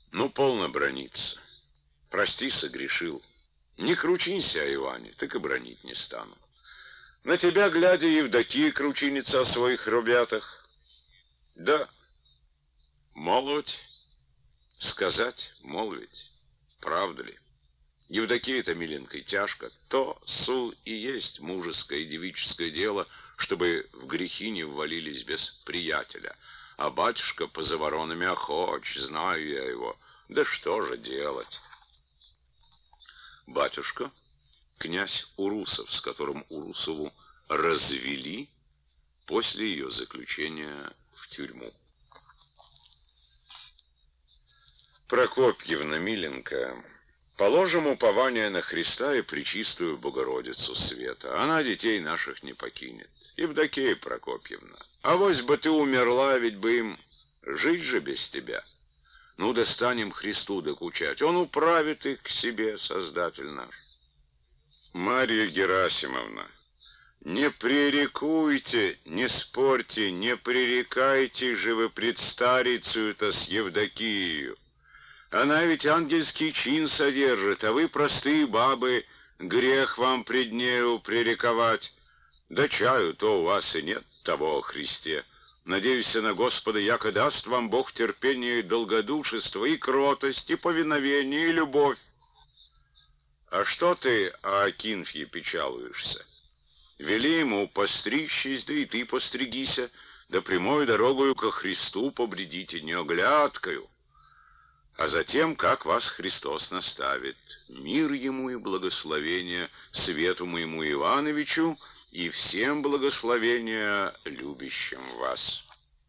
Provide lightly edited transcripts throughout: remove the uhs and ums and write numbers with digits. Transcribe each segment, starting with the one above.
Ну, полно браниться. Прости, согрешил. Не кручинься о Иване, так и бранить не стану. На тебя, глядя, Евдокия кручинится о своих ребятах. Да, молвать, сказать, молвить, правда ли? Евдокия-то, миленькой, тяжко. То, сул, и есть мужеское и девическое дело, чтобы в грехи не ввалились без приятеля. А батюшка поза воронами охоч, знаю я его. Да что же делать? Батюшка, князь Урусов, с которым Урусову развели после ее заключения в тюрьму. Прокопьевна, миленькая, положим упование на Христа и Пречистую Богородицу Света. Она детей наших не покинет. Евдокия Прокопьевна, авось бы ты умерла, ведь бы им жить же без тебя. Ну, достанем Христу докучать, Он управит их к себе, Создатель наш. Марья Герасимовна, не пререкуйте, не спорьте, не пререкайте же вы пред старицею-то с Евдокией. Она ведь ангельский чин содержит, а вы, простые бабы, грех вам пред нею пререковать. Да чаю-то у вас и нет того о Христе. Надеюсь на Господа, яко даст вам Бог терпение и долгодушество, и кротость, и повиновение, и любовь. А что ты о Акинфье печалуешься? Вели ему постригщись, да и ты постригися, да прямой дорогою ко Христу побредите, не оглядкою. А затем, как вас Христос наставит, мир ему и благословение свету моему Ивановичу и всем благословения любящим вас.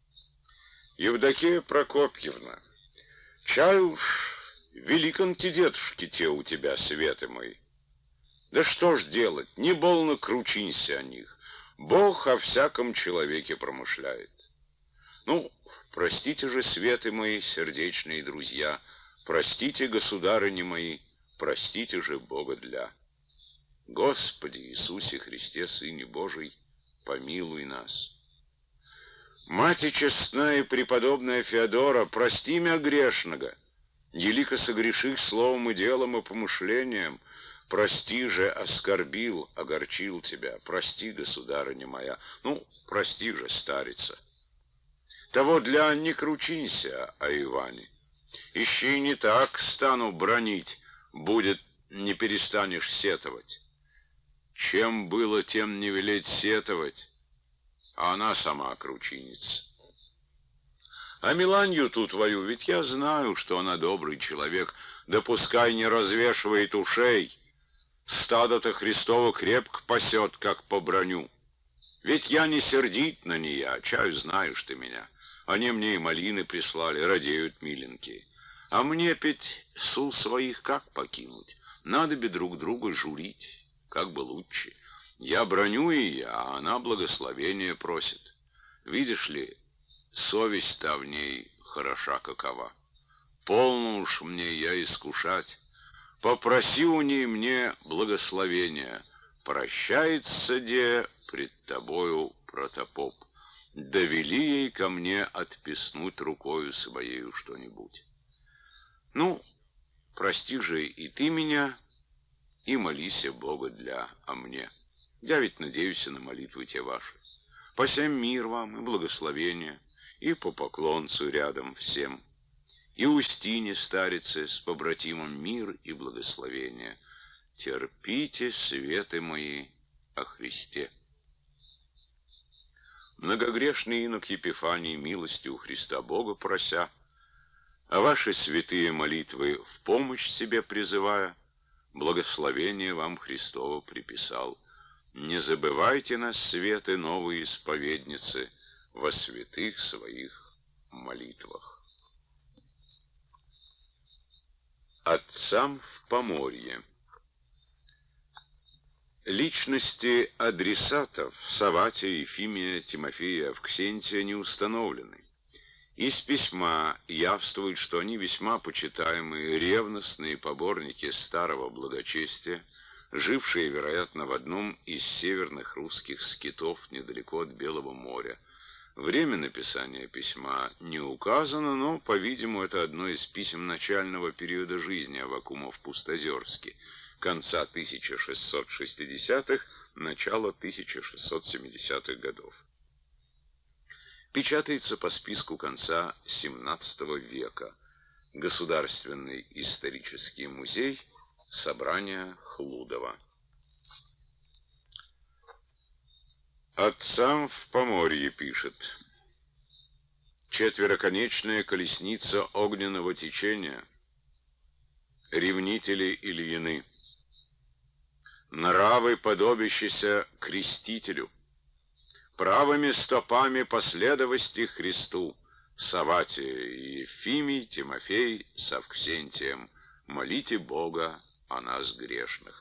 Евдокия Прокопьевна, чаю великон-те дедушки те у тебя, светы мои. Да что ж делать, не болно кручинься о них. Бог о всяком человеке промышляет. Ну, простите же, светы мои, сердечные друзья, простите, государыни мои, простите же Бога для. Господи Иисусе Христе, Сыне Божий, помилуй нас. Мати честная и преподобная Феодора, прости мя грешного, елико согреших словом и делом и помышлением, прости же, оскорбил, огорчил тебя, прости, государыня моя, ну, прости же, старица. Того для не кручинься о Иване. Ищи не так стану бранить, будет, не перестанешь сетовать. Чем было, тем не велеть сетовать, а она сама кручинится. А Миланью ту твою, ведь я знаю, что она добрый человек, да пускай не развешивает ушей. Стадо-то Христово крепко пасет, как по броню. Ведь я не сердит на нея, чаю знаешь ты меня. Они мне и малины прислали, радеют миленькие. А мне петь сул своих как покинуть? Надо бы друг друга журить, как бы лучше. Я броню ее, а она благословения просит. Видишь ли, совесть-то в ней хороша какова. Полно уж мне я искушать. Попроси у ней мне благословения. Прощается де пред тобою протопоп. Довели ей ко мне отписнуть рукою своею что-нибудь. Ну, прости же и ты меня, и молися Бога для о мне. Я ведь надеюсь на молитвы те ваши. Посем мир вам и благословение, и по поклонцу рядом всем, и Устине старице с побратимом мир и благословение. Терпите, светы мои, о Христе. Многогрешный инок Епифаний, милости у Христа Бога прося, а ваши святые молитвы в помощь себе призывая, благословение вам Христово приписал. Не забывайте нас, светы новые исповедницы, во святых своих молитвах. Отцам в Поморье. Личности адресатов Саватия, Ефимия, Тимофея, Авксентия не установлены. Из письма явствует, что они весьма почитаемые, ревностные поборники старого благочестия, жившие, вероятно, в одном из северных русских скитов недалеко от Белого моря, Время написания письма не указано, но, по-видимому, это одно из писем начального периода жизни Аввакума в Пустозерске, конца 1660-х, начала 1670-х годов. Печатается по списку конца XVII века. Государственный исторический музей, собрание Хлудова. Отцам в Поморье пишет. Четвероконечная колесница огненного течения, ревнители Ильины, нравы, подобящиеся крестителю, правыми стопами последовости Христу, Саватия, Ефимий, Тимофей с Авксентием, молите Бога о нас грешных.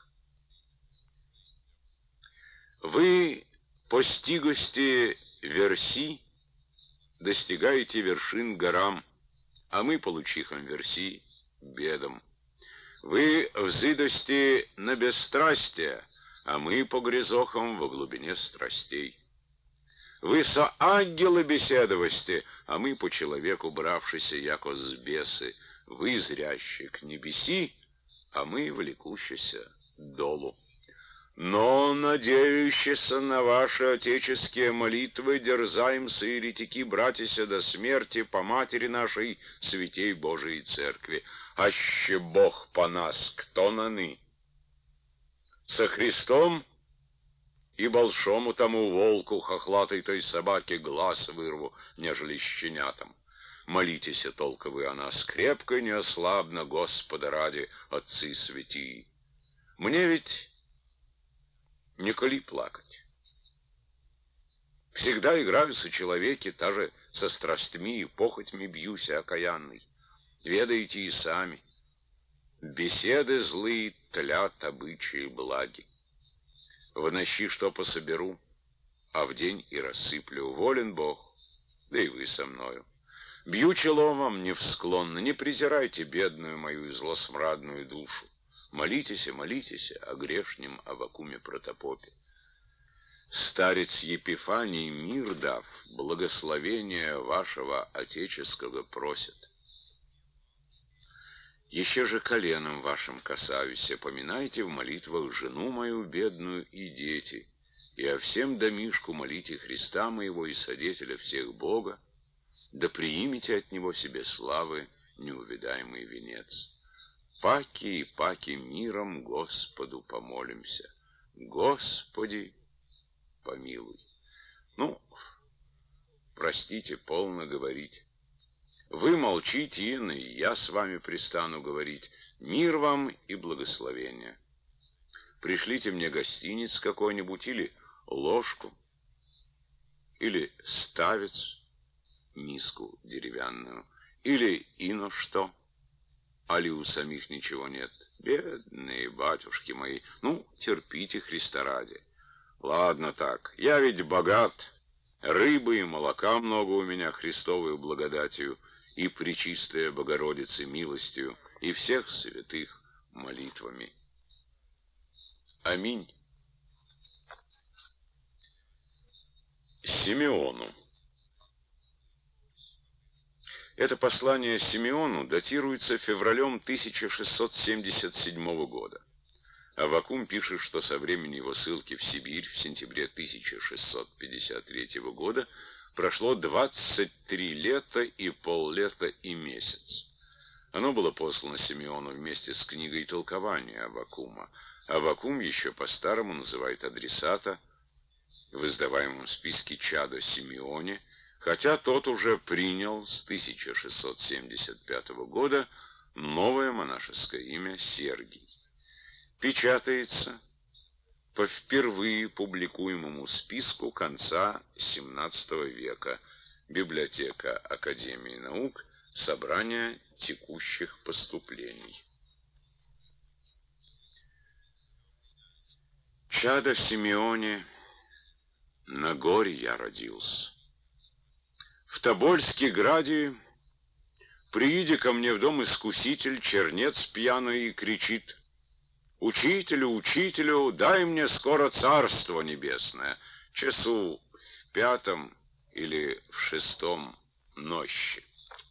Вы постигости верси, достигаете вершин горам, а мы, получихом верси, бедам. Вы взыдости на бесстрастие, а мы по грязохам во глубине страстей. Вы со ангелы беседовости, а мы по человеку бравшися, яко с бесы. Вы зрящие к небеси, а мы влекущиеся долу. Но, надеющиеся на ваши отеческие молитвы, дерзаемся, еретики, братися до смерти по матери нашей, святей Божией Церкви. Аще Бог по нас, кто наны? Со Христом и большому тому волку, хохлатой той собаке, глаз вырву, нежели щенятам. Молитесь, толко вы о нас, крепко и неослабно, Господа ради, отцы святии. Мне ведь николи плакать. Всегда играю со человеки, даже со страстьми и похотьми бьюсь окаянный. Ведаете и сами. Беседы злые тлят обычаи благи. В ночи что пособеру, а в день и рассыплю. Волен Бог, да и вы со мною. Бью чело вам невсклонно, не презирайте бедную мою и злосмрадную душу. Молитесь, молитесь о грешнем Аввакуме Протопопе. Старец Епифаний, мир дав, благословения вашего отеческого просит. Еще же коленом вашим касаюсь, поминайте в молитвах жену мою бедную и дети, и о всем домишку молите Христа моего и Содетеля всех Бога, да приимите от Него себе славы неувидаемый венец. Паки и паки миром Господу помолимся. Господи, помилуй. Ну, простите, полно говорить. Вы молчите, и я с вами пристану говорить. Мир вам и благословение. Пришлите мне гостиниц какой-нибудь, или ложку, или ставец, миску деревянную, или ино что. Али у самих ничего нет? Бедные батюшки мои, ну, терпите Христа ради. Ладно так, я ведь богат, рыбы и молока много у меня Христовою благодатью, и пречистая Богородицы милостью, и всех святых молитвами. Аминь. Симеону. Это послание Симеону датируется февралем 1677 года. Аввакум пишет, что со времени его ссылки в Сибирь в сентябре 1653 года прошло 23 лета и поллета и месяц. Оно было послано Симеону вместе с книгой толкования Аввакума. Аввакум еще по-старому называет адресата в издаваемом списке чада Симеоне, хотя тот уже принял с 1675 года новое монашеское имя Сергий. Печатается по впервые публикуемому списку конца XVII века. Библиотека Академии наук. Собрание текущих поступлений. Чадо в Симеоне, на горе я родился. В Тобольске граде прииди ко мне в дом искуситель, чернец пьяный, и кричит: «Учителю, учителю, дай мне скоро царство небесное». Часу в 5 или в шестом нощи.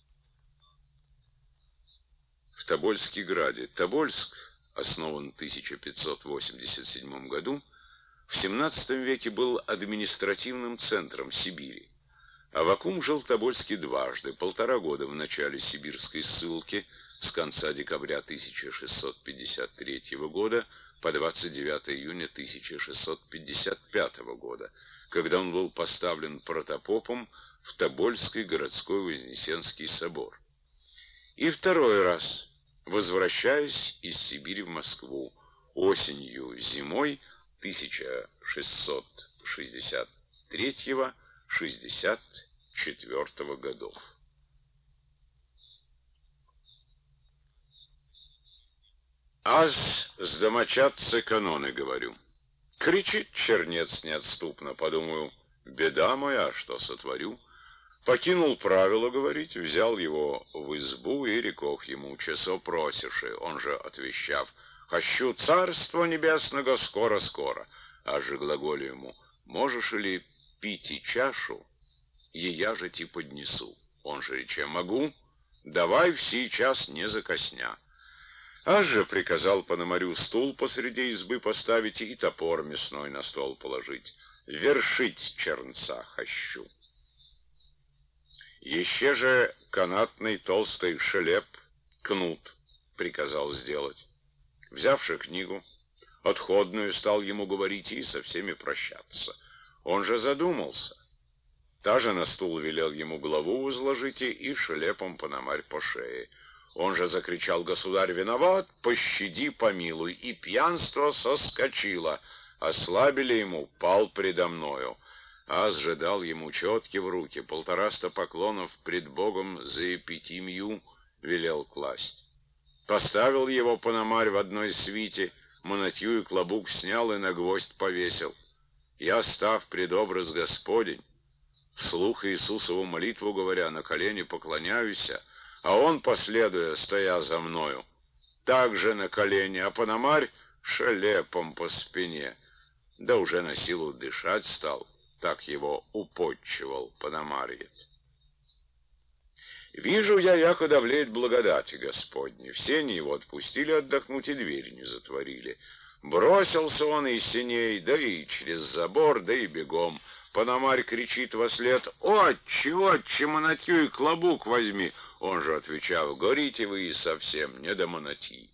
В Тобольске граде. Тобольск основан в 1587 году, в XVII веке был административным центром Сибири. Аввакум жил в Тобольске дважды, 1,5 года в начале сибирской ссылки с конца декабря 1653 года по 29 июня 1655 года, когда он был поставлен протопопом в Тобольский городской Вознесенский собор. И второй раз, возвращаясь из Сибири в Москву осенью-зимой 1663-64 годов. Аз с домочадцы каноны говорю. Кричит чернец неотступно, подумаю, беда моя, что сотворю. Покинул правила говорить, взял его в избу и рекох ему, часо просиши, он же отвещав, «Хочу царства небесного скоро-скоро», а же глаголю ему, «Можешь ли пить и чашу, и я же ти поднесу», он же рече, «Могу, давай в сей час не закосня». А же приказал Пономарю стул посреди избы поставить и топор мясной на стол положить, вершить чернца хочу. Еще же канатный толстый шелеп, кнут, приказал сделать. Взявши книгу, отходную стал ему говорить и со всеми прощаться. Он же задумался. Та же на стул велел ему голову возложите и шелепом Пономарь по шее. Он же закричал, государь виноват, пощади, помилуй, и пьянство соскочило. Ослабили ему, пал предо мною. Аз же дал ему четки в руки, 150 поклонов пред Богом за епитимию велел класть. Поставил его Пономарь в одной свите, монотью и клобук снял и на гвоздь повесил. Я, став пред образ Господень, вслух Иисусову молитву говоря, на колени поклоняюся, а он, последуя, стоя за мною, также на колени, а Пономарь шелепом по спине, да уже на силу дышать стал. Так его уподчивал Пономарьец. Вижу я, яко давлеет благодати Господней. В сени его отпустили отдохнуть и двери не затворили. Бросился он из сеней, да и через забор, да и бегом. Пономарь кричит вослед: «Отче, отче, монотью и клобук возьми!» Он же отвечал: «Горите вы и совсем не до монотьи».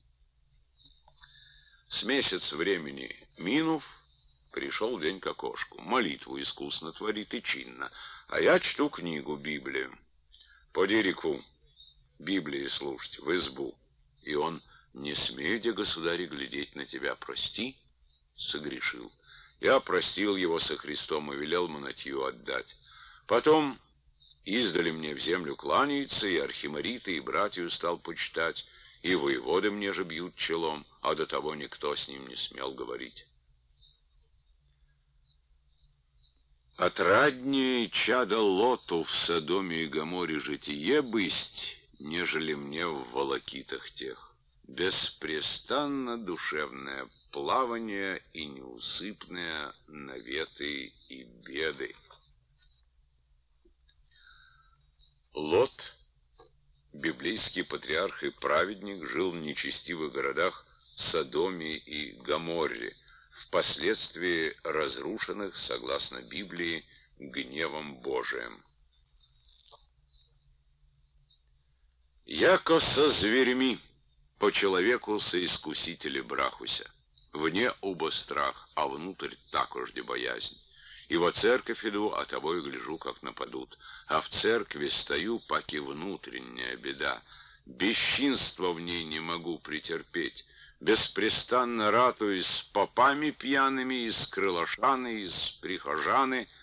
С месяц времени минув, пришел день к окошку. Молитву искусно творит и чинно, а я чту книгу, Библию. Поди реку, Библии слушать, в избу. И он: «Не смею, де, государь, глядеть на тебя, прости». Согрешил. Я простил его со Христом и велел монотью отдать. Потом издали мне в землю кланяется, и архимариты, и братью стал почитать, и воеводы мне же бьют челом, а до того никто с ним не смел говорить. Отраднее чадо Лоту в Содоме и Гоморе житие бысть, нежели мне в волокитах тех. Беспрестанно душевное плавание и неусыпные наветы и беды. Лот, библейский патриарх и праведник, жил в нечестивых городах Содоме и Гоморре, впоследствии разрушенных, согласно Библии, гневом Божиим. Яко со зверьми, по человеку соискусители брахуся. Вне оба страх, а внутрь такожде боязнь. И во церковь иду, а того и гляжу, как нападут. А в церкви стою, паки внутренняя беда. Бесчинства в ней не могу претерпеть. Беспрестанно ратую с попами пьяными, и с крылашаны, и с прихожаны,